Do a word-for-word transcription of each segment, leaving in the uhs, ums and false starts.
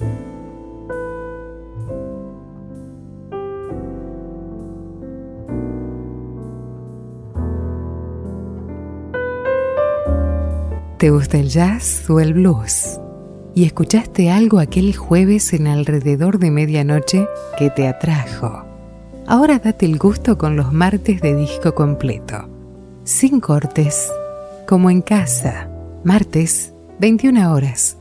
¿Te gusta el jazz o el blues? ¿Y escuchaste algo aquel jueves en alrededor de medianoche que te atrajo? Ahora date el gusto con los martes de disco completo. Sin cortes, como en casa. Martes, veintiuna horas.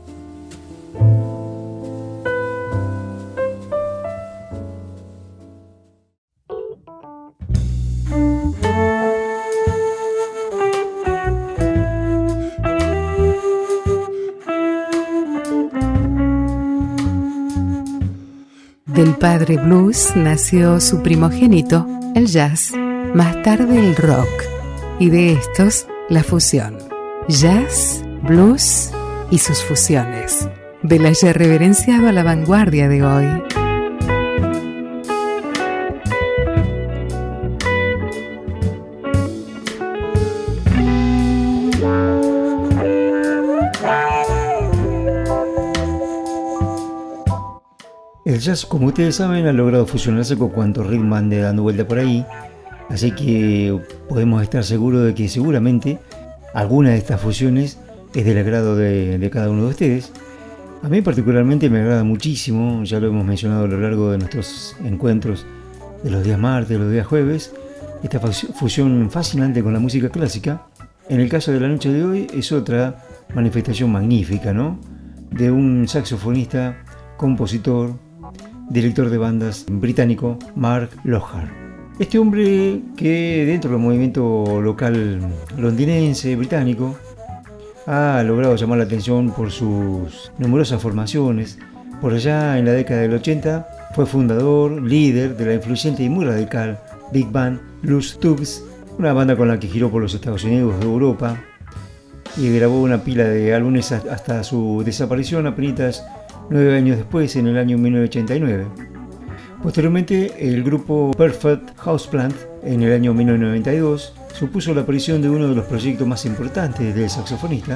Del padre blues nació su primogénito, el jazz, más tarde el rock, y de estos, la fusión. Jazz, blues y sus fusiones. De la ya reverenciado a la vanguardia de hoy. El jazz, como ustedes saben, ha logrado fusionarse con cuantos ritmos ande dando vuelta por ahí, así que podemos estar seguros de que seguramente alguna de estas fusiones es del agrado de, de cada uno de ustedes. A mí particularmente me agrada muchísimo, ya lo hemos mencionado a lo largo de nuestros encuentros de los días martes, de los días jueves, esta fusión fascinante con la música clásica. En el caso de la noche de hoy es otra manifestación magnífica, ¿no? De un saxofonista, compositor, director de bandas británico, Mark Lockhart. Este hombre que dentro del movimiento local londinense, británico, ha logrado llamar la atención por sus numerosas formaciones. Por allá en la década del ochenta fue fundador, líder de la influyente y muy radical Big Band Loose Tubes, una banda con la que giró por los Estados Unidos de Europa y grabó una pila de álbumes hasta su desaparición apenas nueve años después, en el año mil novecientos ochenta y nueve. Posteriormente, el grupo Perfect Houseplant, en el año mil novecientos noventa y dos, supuso la aparición de uno de los proyectos más importantes del saxofonista,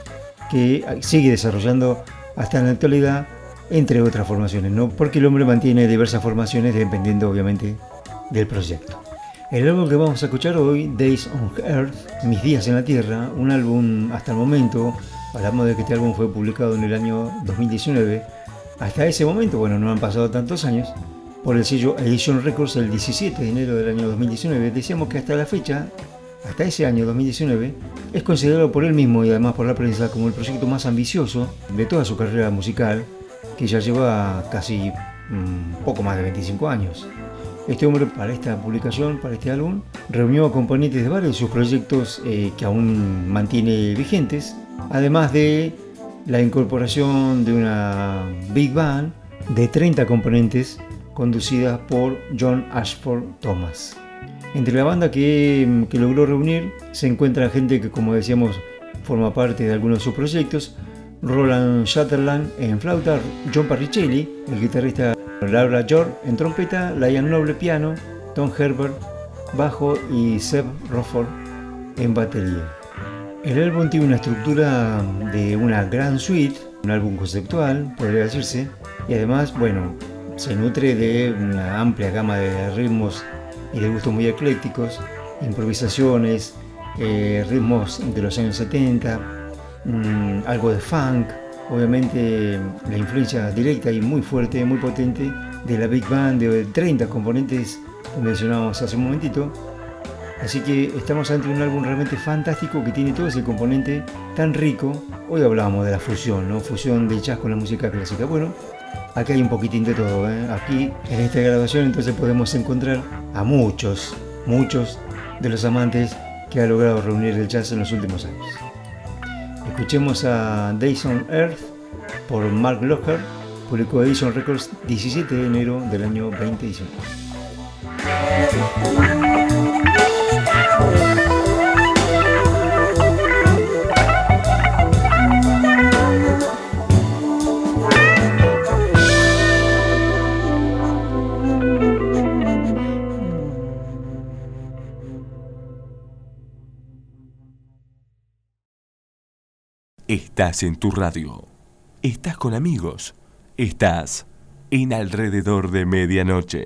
que sigue desarrollando hasta en la actualidad, entre otras formaciones, ¿no? Porque el hombre mantiene diversas formaciones dependiendo, obviamente, del proyecto. El álbum que vamos a escuchar hoy, Days on Earth, Mis días en la Tierra, un álbum hasta el momento. Hablamos de que este álbum fue publicado en el año dos mil diecinueve. Hasta ese momento, bueno, no han pasado tantos años, por el sello Edition Records el diecisiete de enero del año dos mil diecinueve. Decíamos que hasta la fecha, hasta ese año dos mil diecinueve, es considerado por él mismo y además por la prensa como el proyecto más ambicioso de toda su carrera musical, que ya lleva casi un poco más de veinticinco años. Este hombre, para esta publicación, para este álbum, reunió a componentes de varios de sus proyectos eh, que aún mantiene vigentes, además de la incorporación de una Big Band de treinta componentes conducidas por John Ashford Thomas. Entre la banda que, que logró reunir se encuentra gente que, como decíamos, forma parte de algunos de sus proyectos: Roland Sutherland en flauta, John Parricelli, el guitarrista, Laura George en trompeta, Liam Noble piano, Tom Herbert bajo y Seb Rofford en batería. El álbum tiene una estructura de una gran suite, un álbum conceptual, podría decirse, y además, bueno, se nutre de una amplia gama de ritmos y de gustos muy eclécticos, improvisaciones, eh, ritmos de los años setenta, mmm, algo de funk, obviamente la influencia directa y muy fuerte, muy potente de la Big Band de treinta componentes que mencionábamos hace un momentito. Así que estamos ante un álbum realmente fantástico que tiene todo ese componente tan rico. Hoy hablábamos de la fusión, ¿no? Fusión del jazz con la música clásica. Bueno, aquí hay un poquitín de todo, ¿eh? Aquí en esta grabación entonces podemos encontrar a muchos, muchos de los amantes que ha logrado reunir el jazz en los últimos años. Escuchemos a Days on Earth por Mark Lockhart, publicó Edition Records diecisiete de enero del año veinte diecinueve. Estás en tu radio. Estás con amigos. Estás en Alrededor de Medianoche.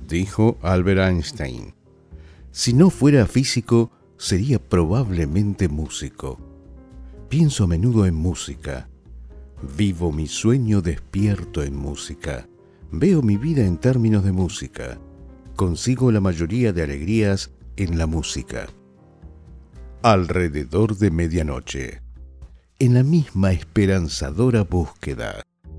Dijo Albert Einstein: si no fuera físico, sería probablemente músico. Pienso a menudo en música. Vivo mi sueño despierto en música. Veo mi vida en términos de música. Consigo la mayoría de alegrías en la música. Alrededor de medianoche. En la misma esperanzadora búsqueda.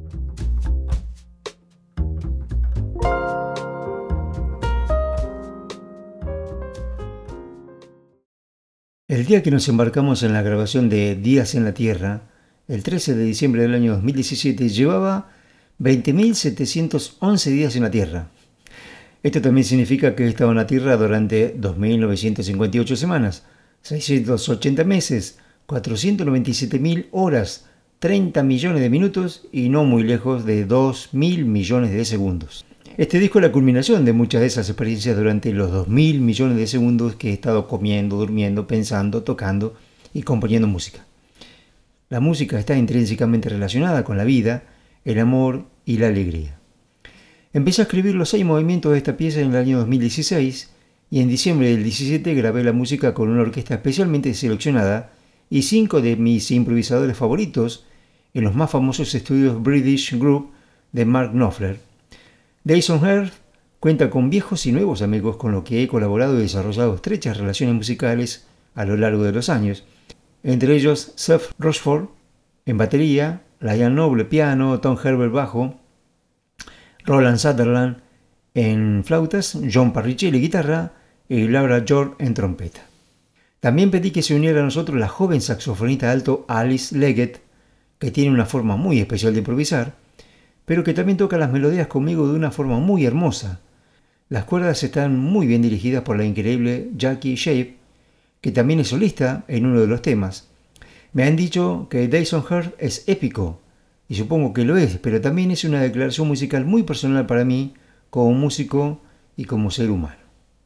El día que nos embarcamos en la grabación de Días en la Tierra, el trece de diciembre del año dos mil diecisiete, llevaba veinte mil setecientos once días en la Tierra. Esto también significa que he estado en la Tierra durante dos mil novecientas cincuenta y ocho semanas, seiscientos ochenta meses, cuatrocientas noventa y siete mil horas, treinta millones de minutos y no muy lejos de dos mil millones de segundos. Este disco es la culminación de muchas de esas experiencias durante los dos mil millones de segundos que he estado comiendo, durmiendo, pensando, tocando y componiendo música. La música está intrínsecamente relacionada con la vida, el amor y la alegría. Empecé a escribir los seis movimientos de esta pieza en el año dos mil dieciséis y en diciembre del diecisiete grabé la música con una orquesta especialmente seleccionada y cinco de mis improvisadores favoritos en los más famosos estudios British Group de Mark Knopfler. Jason Hearth cuenta con viejos y nuevos amigos con los que he colaborado y desarrollado estrechas relaciones musicales a lo largo de los años, entre ellos Seth Rochford en batería, Liam Noble piano, Tom Herbert bajo, Roland Sutherland en flautas, John Parricelli guitarra y Laura George en trompeta. También pedí que se uniera a nosotros la joven saxofonista alto Alice Leggett, que tiene una forma muy especial de improvisar, pero que también toca las melodías conmigo de una forma muy hermosa. Las cuerdas están muy bien dirigidas por la increíble Jackie Shape, que también es solista en uno de los temas. Me han dicho que Jason Hearth es épico, y supongo que lo es, pero también es una declaración musical muy personal para mí, como músico y como ser humano.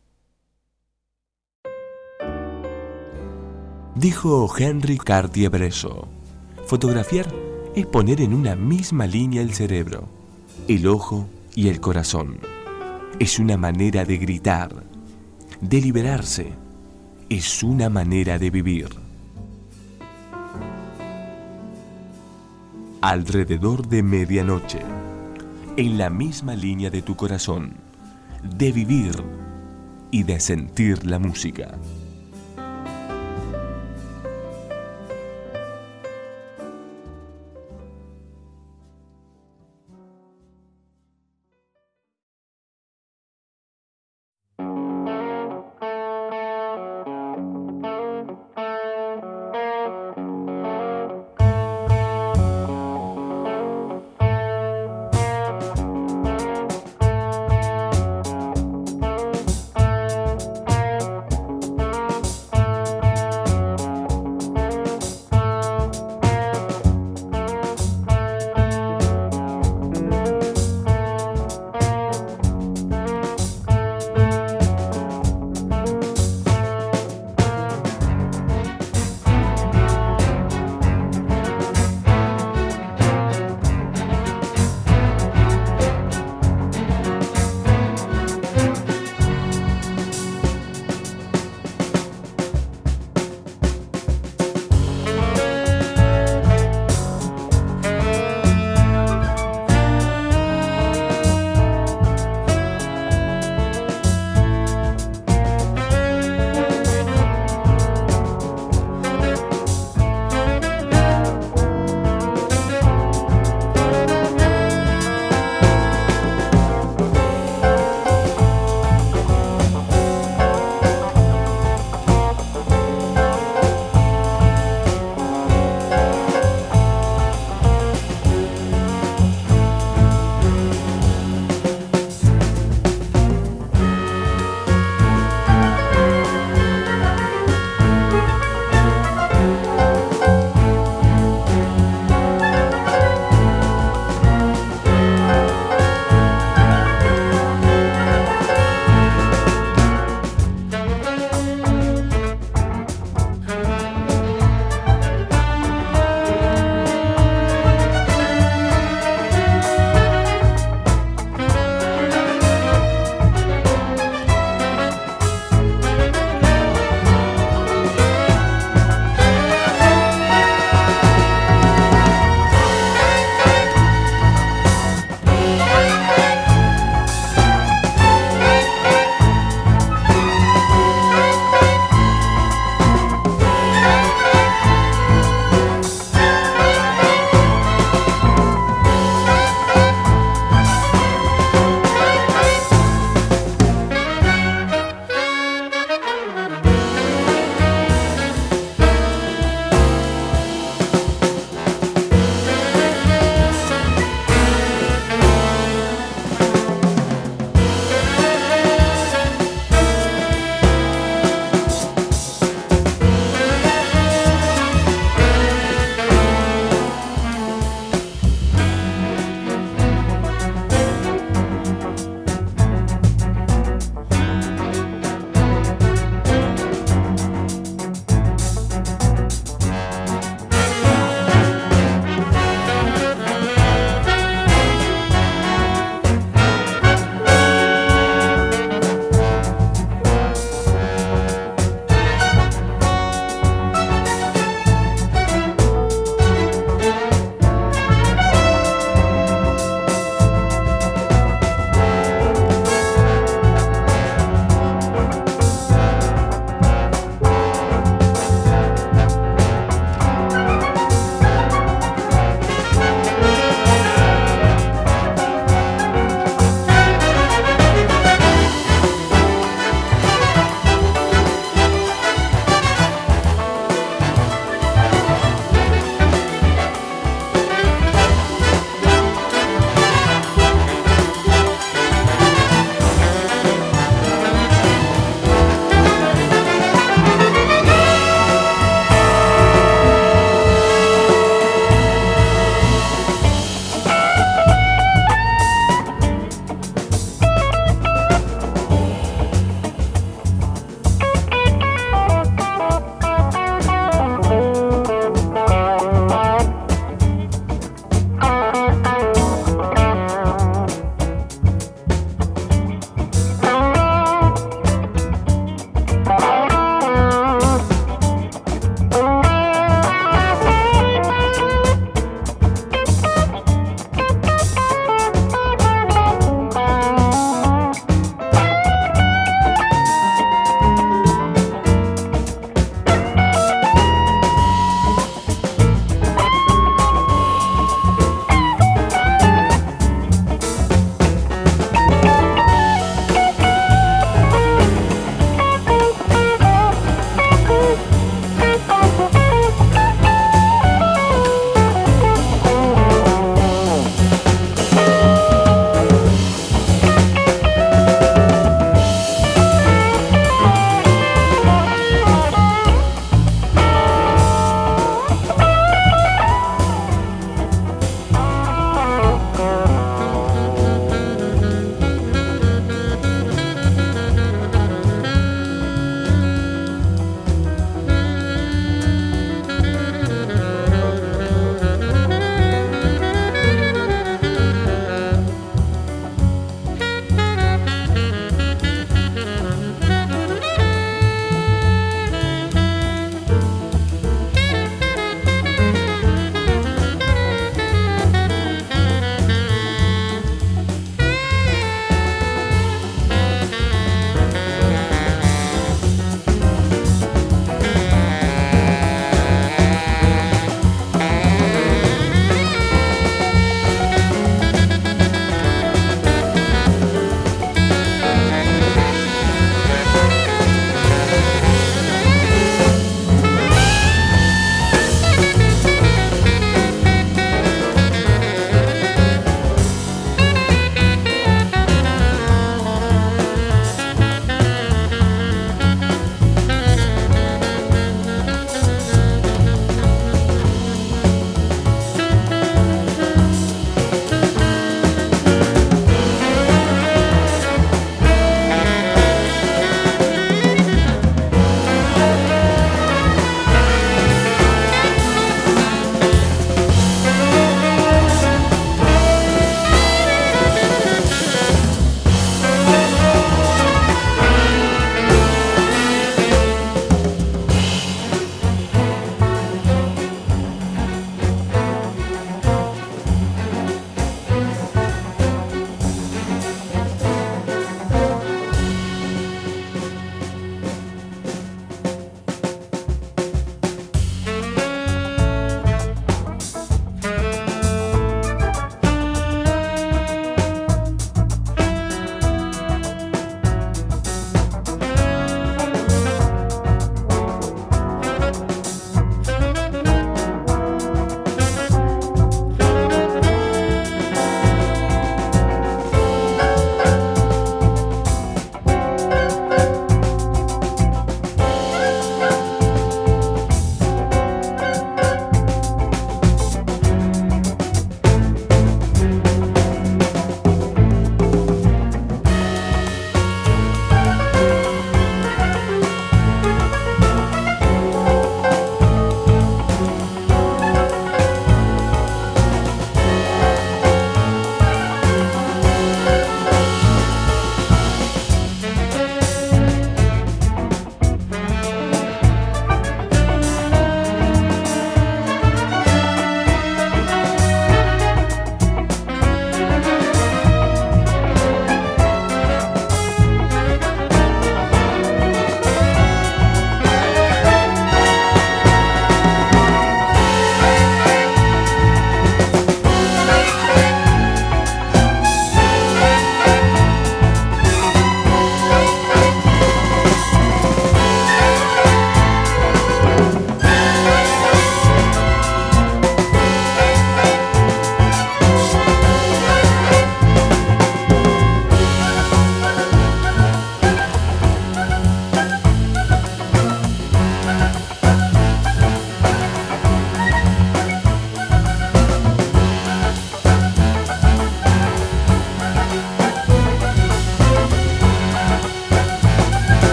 Dijo Henry Cartier-Bresson: fotografiar es poner en una misma línea el cerebro, el ojo y el corazón. Es una manera de gritar, de liberarse. Es una manera de vivir. Alrededor de medianoche, en la misma línea de tu corazón, de vivir y de sentir la música.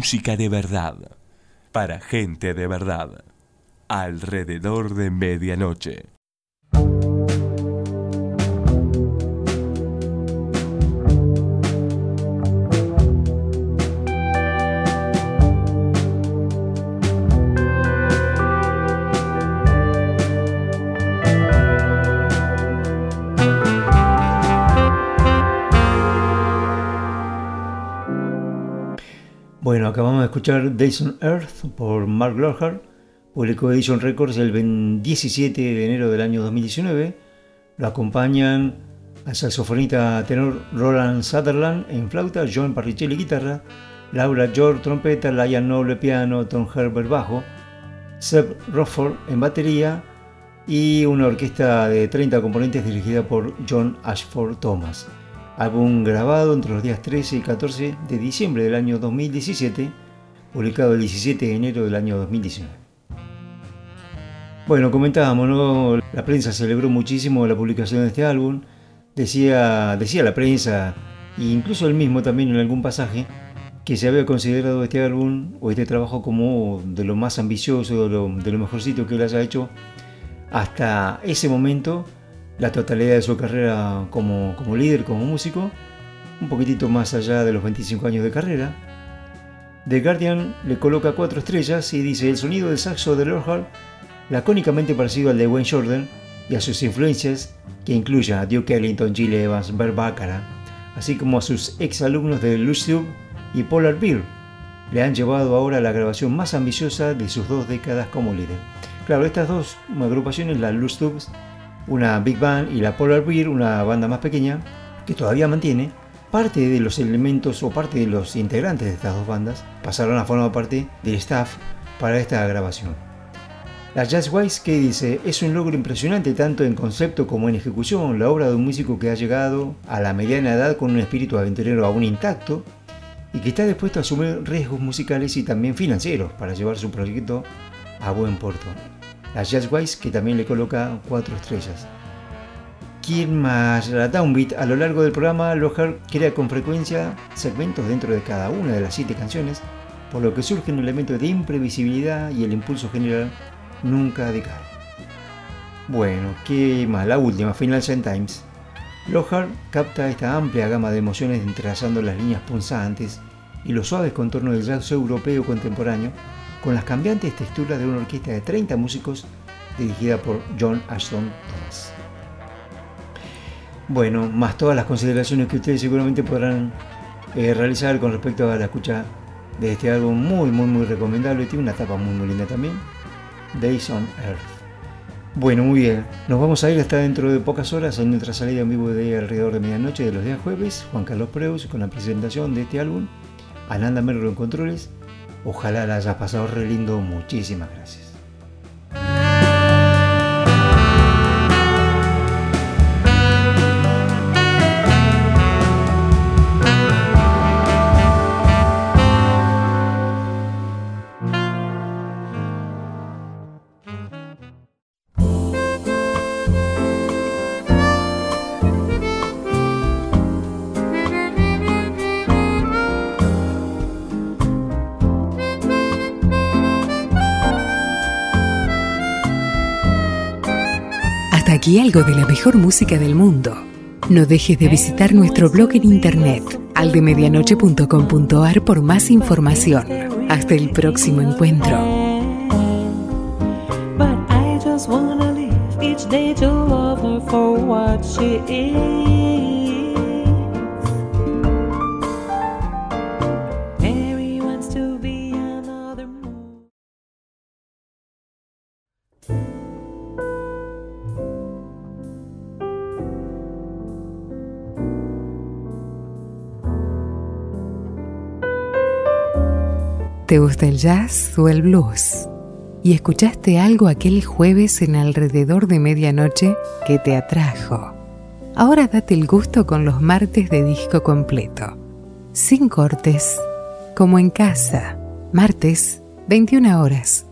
música de verdad, para gente de verdad, alrededor de medianoche. Bueno, acabamos de escuchar Days on Earth por Mark Lockhart, publicó Edition Records el diecisiete de enero del año dos mil diecinueve. Lo acompañan al saxofonista tenor Roland Sutherland en flauta, John Parricelli guitarra, Laura George trompeta, Liam Noble piano, Tom Herbert bajo, Seb Rockford en batería y una orquesta de treinta componentes dirigida por John Ashford Thomas. Álbum grabado entre los días trece y catorce de diciembre del año dos mil diecisiete, publicado el diecisiete de enero del año dos mil diecinueve. Bueno, comentábamos, ¿no? La prensa celebró muchísimo la publicación de este álbum. Decía, decía la prensa, e incluso él mismo también en algún pasaje, que se había considerado este álbum o este trabajo como de lo más ambicioso, de lo, de lo mejorcito que él haya hecho hasta ese momento, la totalidad de su carrera como, como líder, como músico, un poquitito más allá de los veinticinco años de carrera. The Guardian le coloca cuatro estrellas y dice: el sonido del saxo de Lockhart, lacónicamente parecido al de Wayne Shorter, y a sus influencias, que incluye a Duke Ellington, Gil Evans, Bert Bacharach, así como a sus ex alumnos de Lush Tube y Polar Bear, le han llevado ahora a la grabación más ambiciosa de sus dos décadas como líder. Claro, estas dos agrupaciones, la Lush Tube, una big band, y la Polar Bear, una banda más pequeña, que todavía mantiene, parte de los elementos o parte de los integrantes de estas dos bandas pasaron a formar parte del staff para esta grabación. La Jazzwise, que dice: es un logro impresionante tanto en concepto como en ejecución, la obra de un músico que ha llegado a la mediana edad con un espíritu aventurero aún intacto y que está dispuesto a asumir riesgos musicales y también financieros para llevar su proyecto a buen puerto. La Jazzwise, que también le coloca cuatro estrellas. ¿Quién más? La Downbeat. A lo largo del programa, Lockhart crea con frecuencia segmentos dentro de cada una de las siete canciones, por lo que surge un elemento de imprevisibilidad y el impulso general nunca decae. Bueno, ¿qué más? La última, Financial Times. Lockhart capta esta amplia gama de emociones entrelazando las líneas punzantes y los suaves contornos del jazz europeo contemporáneo con las cambiantes texturas de una orquesta de treinta músicos dirigida por John Ashton Thomas. Bueno, más todas las consideraciones que ustedes seguramente podrán eh, realizar con respecto a la escucha de este álbum muy muy muy recomendable. Tiene una tapa muy muy linda también, Days on Earth. Bueno, muy bien, nos vamos a ir hasta dentro de pocas horas en nuestra salida en vivo de alrededor de medianoche de los días jueves. Juan Carlos Preus con la presentación de este álbum, Ananda Merlo en controles. Ojalá la hayas pasado re lindo, muchísimas gracias. Aquí algo de la mejor música del mundo. No dejes de visitar nuestro blog en internet aldemedianoche punto com punto ar por más información. Hasta el próximo encuentro. ¿Te gusta el jazz o el blues? ¿Y escuchaste algo aquel jueves en alrededor de medianoche que te atrajo? Ahora date el gusto con los martes de disco completo. Sin cortes, como en casa. Martes, veintiuna horas.